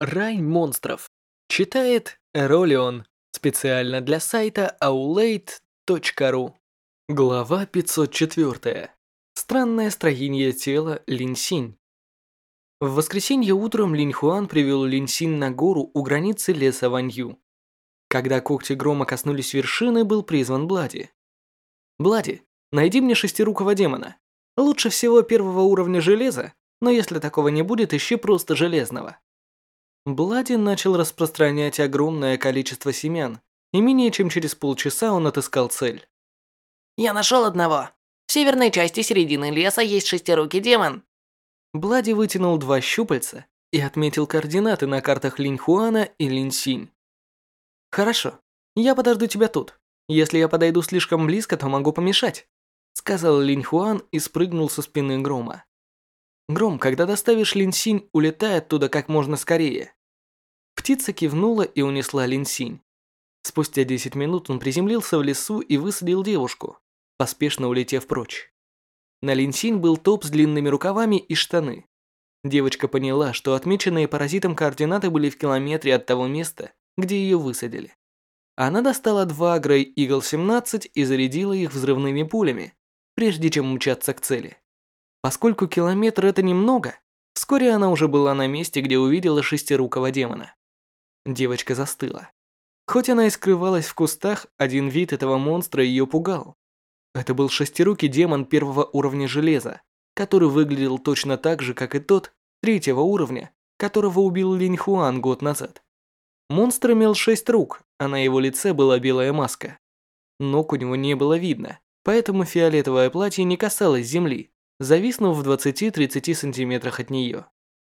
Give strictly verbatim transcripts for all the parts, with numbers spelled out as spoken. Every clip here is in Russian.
Рай монстров. Читает Эролион. Специально для сайта aulade точка ру. Глава пятьсот четыре. Странное строение тела Линьсинь. В воскресенье утром Линь Хуан привел Линьсинь на гору у границы леса Ванью. Когда когти грома коснулись вершины, был призван Блади. «Блади, найди мне шестирукого демона. Лучше всего первого уровня железа, но если такого не будет, ищи просто железного». Блади начал распространять огромное количество семян, и менее чем через полчаса он отыскал цель. «Я нашел одного. В северной части середины леса есть шестирукий демон». Блади вытянул два щупальца и отметил координаты на картах Линь Хуана и Линьсинь. «Хорошо, я подожду тебя тут. Если я подойду слишком близко, то могу помешать», сказал Линь Хуан и спрыгнул со спины Грома. «Гром, когда доставишь Линьсинь, улетай оттуда как можно скорее». Птица кивнула и унесла Линьсинь. Спустя десять минут он приземлился в лесу и высадил девушку, поспешно улетев прочь. На Линьсинь был топ с длинными рукавами и штаны. Девочка поняла, что отмеченные паразитом координаты были в километре от того места, где ее высадили. Она достала два Grey Eagle семнадцать и зарядила их взрывными пулями, прежде чем умчаться к цели. Поскольку километр это немного, вскоре она уже была на месте, где увидела шестирукого демона. Девочка застыла. Хоть она и скрывалась в кустах, один вид этого монстра ее пугал. Это был шестирукий демон первого уровня железа, который выглядел точно так же, как и тот третьего уровня, которого убил Линь Хуан год назад. Монстр имел шесть рук, а на его лице была белая маска. Ног у него не было видно, поэтому фиолетовое платье не касалось земли, зависнув в двадцати-тридцати сантиметрах от нее.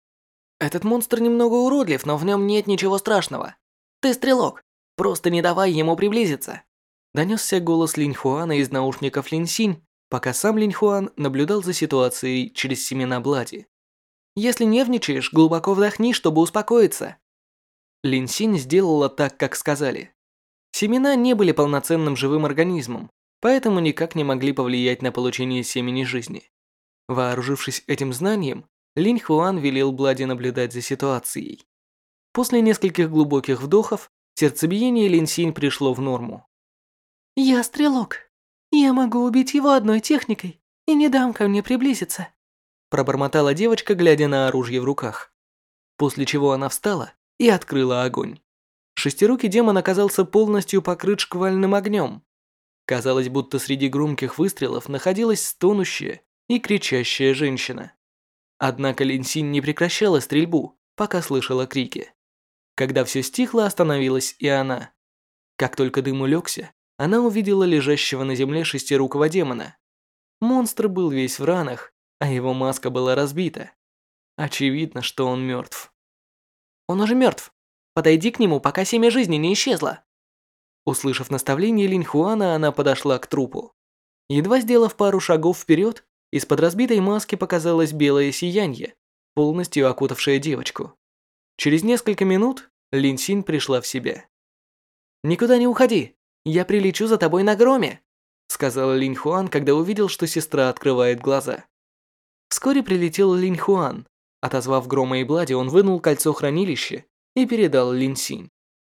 «Этот монстр немного уродлив, но в нем нет ничего страшного. Ты стрелок, просто не давай ему приблизиться». Донесся голос Линь Хуана из наушников Линьсинь, пока сам Линь Хуан наблюдал за ситуацией через семена Блади. «Если нервничаешь, глубоко вдохни, чтобы успокоиться». Линьсинь сделала так, как сказали. Семена не были полноценным живым организмом, поэтому никак не могли повлиять на получение семени жизни. Вооружившись этим знанием, Линь Хуан велел Блади наблюдать за ситуацией. После нескольких глубоких вдохов, сердцебиение Линьсинь пришло в норму. «Я стрелок. Я могу убить его одной техникой и не дам ко мне приблизиться», пробормотала девочка, глядя на оружие в руках. После чего она встала и открыла огонь. Шестирукий демон оказался полностью покрыт шквальным огнем. Казалось, будто среди громких выстрелов находилась стонущая и кричащая женщина. Однако Линьсинь не прекращала стрельбу, пока слышала крики. Когда все стихло, остановилась и она. Как только дым улегся, она увидела лежащего на земле шестирукого демона. Монстр был весь в ранах, а его маска была разбита. Очевидно, что он мертв. «Он уже мертв. Подойди к нему, пока семя жизни не исчезло». Услышав наставление Линь Хуана, она подошла к трупу. Едва сделав пару шагов вперед, из-под разбитой маски показалось белое сияние, полностью окутавшее девочку. Через несколько минут Линьсинь пришла в себя. «Никуда не уходи. Я прилечу за тобой на громе», сказал Линь Хуан, когда увидел, что сестра открывает глаза. Вскоре прилетел Линь Хуан. Отозвав Грома и Блади, он вынул кольцо хранилища и передал Линьсинь.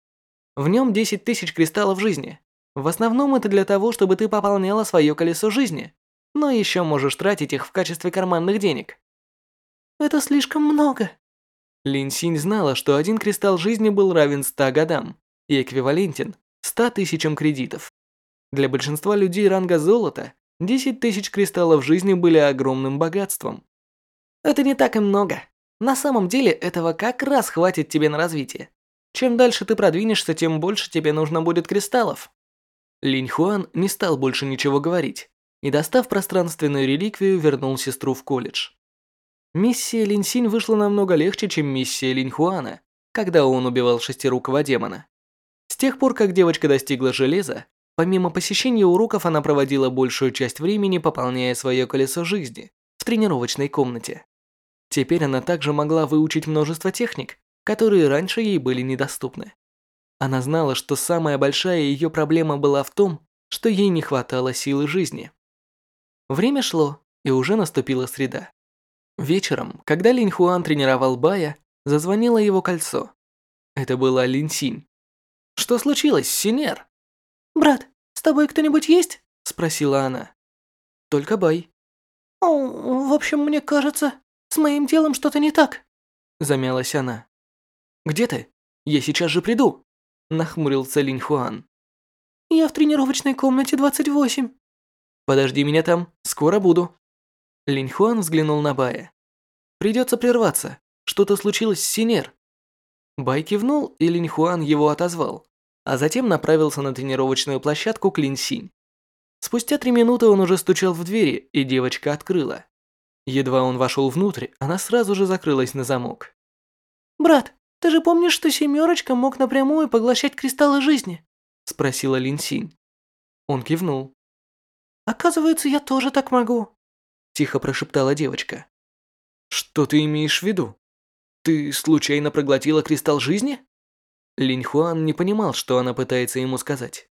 В нем десять тысяч кристаллов жизни. В основном это для того, чтобы ты пополняла свое колесо жизни, но еще можешь тратить их в качестве карманных денег. «Это слишком много». Линьсинь знала, что один кристалл жизни был равен ста годам и эквивалентен ста тысячам кредитов. Для большинства людей ранга золота десять тысяч кристаллов жизни были огромным богатством. «Это не так и много. На самом деле этого как раз хватит тебе на развитие. Чем дальше ты продвинешься, тем больше тебе нужно будет кристаллов». Линь Хуан не стал больше ничего говорить и, достав пространственную реликвию, вернул сестру в колледж. Миссия Линьсинь вышла намного легче, чем миссия Линь Хуана, когда он убивал шестирукого демона. С тех пор, как девочка достигла железа, помимо посещения уроков, она проводила большую часть времени, пополняя свое колесо жизни в тренировочной комнате. Теперь она также могла выучить множество техник, которые раньше ей были недоступны. Она знала, что самая большая ее проблема была в том, что ей не хватало силы жизни. Время шло, и уже наступила среда. Вечером, когда Линь Хуан тренировал Бая, Зазвонило его кольцо. Это была Лин Синь. «Что случилось, Синер?» «Брат, с тобой кто-нибудь есть?» Спросила она. «Только Бай». «О, в общем, мне кажется, с моим телом что-то не так». Замялась она. «Где ты? Я сейчас же приду», нахмурился Линь Хуан. «Я в тренировочной комнате двадцать восемь». «Подожди меня там, скоро буду». Линь Хуан взглянул на Бая. «Придется прерваться. Что-то случилось с Синер». Бай кивнул, и Линь Хуан его отозвал, а затем направился на тренировочную площадку к Лин Синь. Спустя три минуты он уже стучал в двери, и девочка открыла. Едва он вошел внутрь, она сразу же закрылась на замок. «Брат, ты же помнишь, что Семерочка мог напрямую поглощать кристаллы жизни?» Спросила Лин Синь. Он кивнул. «Оказывается, я тоже так могу», тихо прошептала девочка. «Что ты имеешь в виду? Ты случайно проглотила кристалл жизни?» Линь Хуан не понимал, что она пытается ему сказать.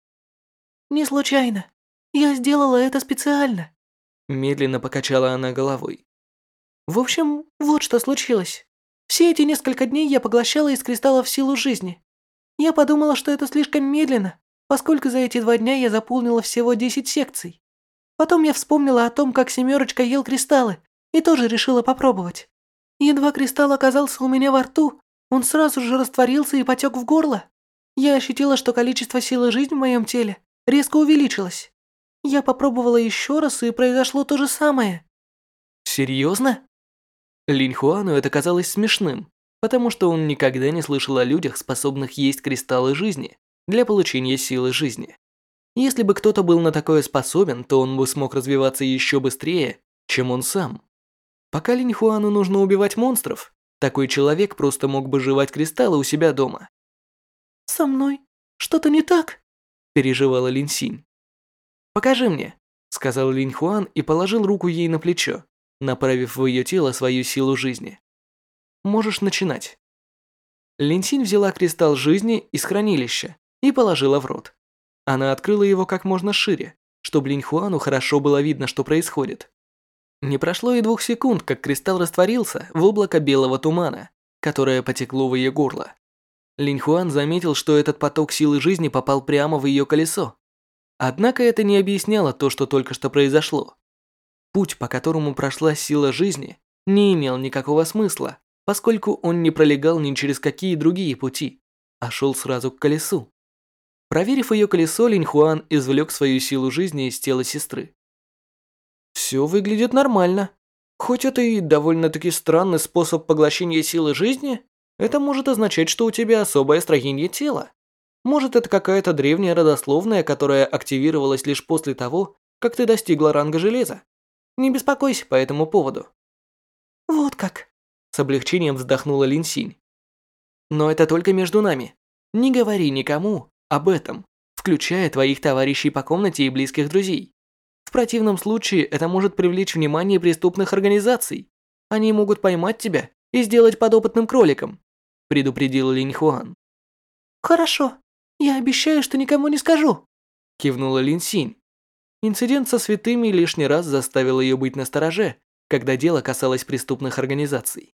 «Не случайно. Я сделала это специально». Медленно покачала она головой. «В общем, вот что случилось. Все эти несколько дней я поглощала из кристаллов силу жизни. Я подумала, что это слишком медленно, поскольку за эти два дня я заполнила всего десять секций. Потом я вспомнила о том, как Семерочка ел кристаллы, и тоже решила попробовать. Едва кристалл оказался у меня во рту, он сразу же растворился и потек в горло. Я ощутила, что количество силы жизни в моем теле резко увеличилось. Я попробовала еще раз, и произошло то же самое». «Серьезно?» Линь Хуану это казалось смешным, потому что он никогда не слышал о людях, способных есть кристаллы жизни для получения силы жизни. Если бы кто-то был на такое способен, то он бы смог развиваться еще быстрее, чем он сам. Пока Линь Хуану нужно убивать монстров, такой человек просто мог бы жевать кристаллы у себя дома. «Со мной что-то не так?» – переживала Лин Синь. «Покажи мне», – сказал Линь Хуан и положил руку ей на плечо, направив в ее тело свою силу жизни. «Можешь начинать». Лин Синь взяла кристалл жизни из хранилища и положила в рот. Она открыла его как можно шире, чтобы Линь Хуану хорошо было видно, что происходит. Не прошло и двух секунд, как кристалл растворился в облако белого тумана, которое потекло в ее горло. Линь Хуан заметил, что этот поток силы жизни попал прямо в ее колесо. Однако это не объясняло то, что только что произошло. Путь, по которому прошла сила жизни, не имел никакого смысла, поскольку он не пролегал ни через какие другие пути, а шел сразу к колесу. Проверив ее колесо, Линь Хуан извлек свою силу жизни из тела сестры. «Все выглядит нормально. Хоть это и довольно-таки странный способ поглощения силы жизни, это может означать, что у тебя особое строение тела. Может, это какая-то древняя родословная, которая активировалась лишь после того, как ты достигла ранга железа. Не беспокойся по этому поводу». «Вот как», с облегчением вздохнула Лин Синь. «Но это только между нами. Не говори никому об этом, включая твоих товарищей по комнате и близких друзей. В противном случае это может привлечь внимание преступных организаций. Они могут поймать тебя и сделать подопытным кроликом», предупредил Линь Хуан. «Хорошо, я обещаю, что никому не скажу», кивнула Лин Синь. Инцидент со святыми лишний раз заставил ее быть настороже, когда дело касалось преступных организаций.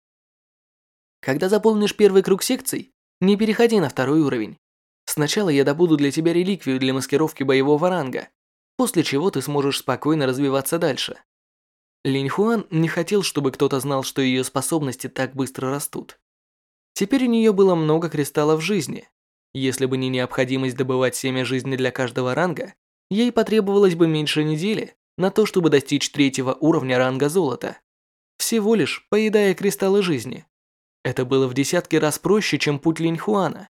Когда заполнишь первый круг секций, не переходи на второй уровень. Сначала я добуду для тебя реликвию для маскировки боевого ранга, после чего ты сможешь спокойно развиваться дальше. Линь Хуан не хотел, чтобы кто-то знал, что ее способности так быстро растут. Теперь у нее было много кристаллов жизни. Если бы не необходимость добывать семя жизни для каждого ранга, ей потребовалось бы меньше недели на то, чтобы достичь третьего уровня ранга золота. Всего лишь поедая кристаллы жизни. Это было в десятки раз проще, чем путь Линь Хуана.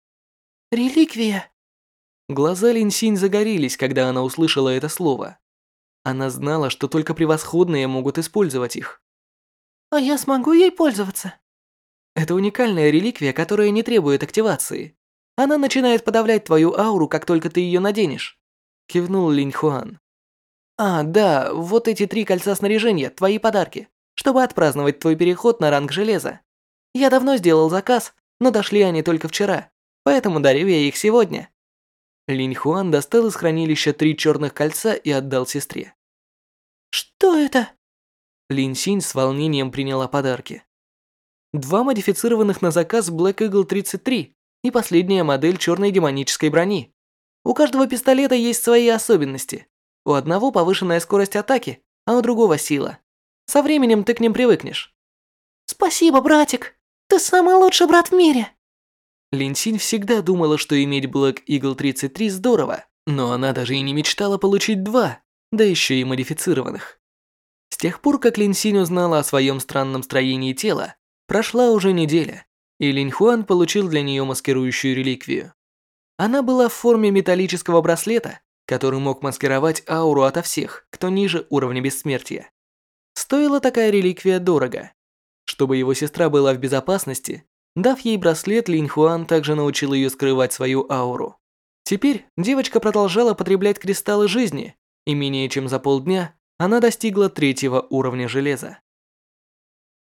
«Реликвия». Глаза Лин Синь загорелись, когда она услышала это слово. Она знала, что только превосходные могут использовать их. «А я смогу ей пользоваться?» Это уникальная реликвия, которая не требует активации. Она начинает подавлять твою ауру, как только ты ее наденешь. Кивнул Линь Хуан. А, да, вот эти три кольца снаряжения, твои подарки, чтобы отпраздновать твой переход на ранг железа. Я давно сделал заказ, но дошли они только вчера, поэтому дарю я их сегодня. Линь Хуан достал из хранилища три черных кольца и отдал сестре. «Что это?» Лин Синь с волнением приняла подарки. два модифицированных на заказ Black Eagle тридцать три и последняя модель черной демонической брони. У каждого пистолета есть свои особенности. У одного повышенная скорость атаки, а у другого сила. Со временем ты к ним привыкнешь. Спасибо, братик. Ты самый лучший брат в мире. Лин Синь всегда думала, что иметь Black Eagle тридцать три здорово, но она даже и не мечтала получить два, да еще и модифицированных. С тех пор, как Лин Синь узнала о своем странном строении тела, прошла уже неделя, и Линь Хуан получил для нее маскирующую реликвию. Она была в форме металлического браслета, который мог маскировать ауру ото всех, кто ниже уровня бессмертия. Стоила такая реликвия дорого. Чтобы его сестра была в безопасности, дав ей браслет, Линь Хуан также научил ее скрывать свою ауру. Теперь девочка продолжала потреблять кристаллы жизни, и менее чем за полдня она достигла третьего уровня железа.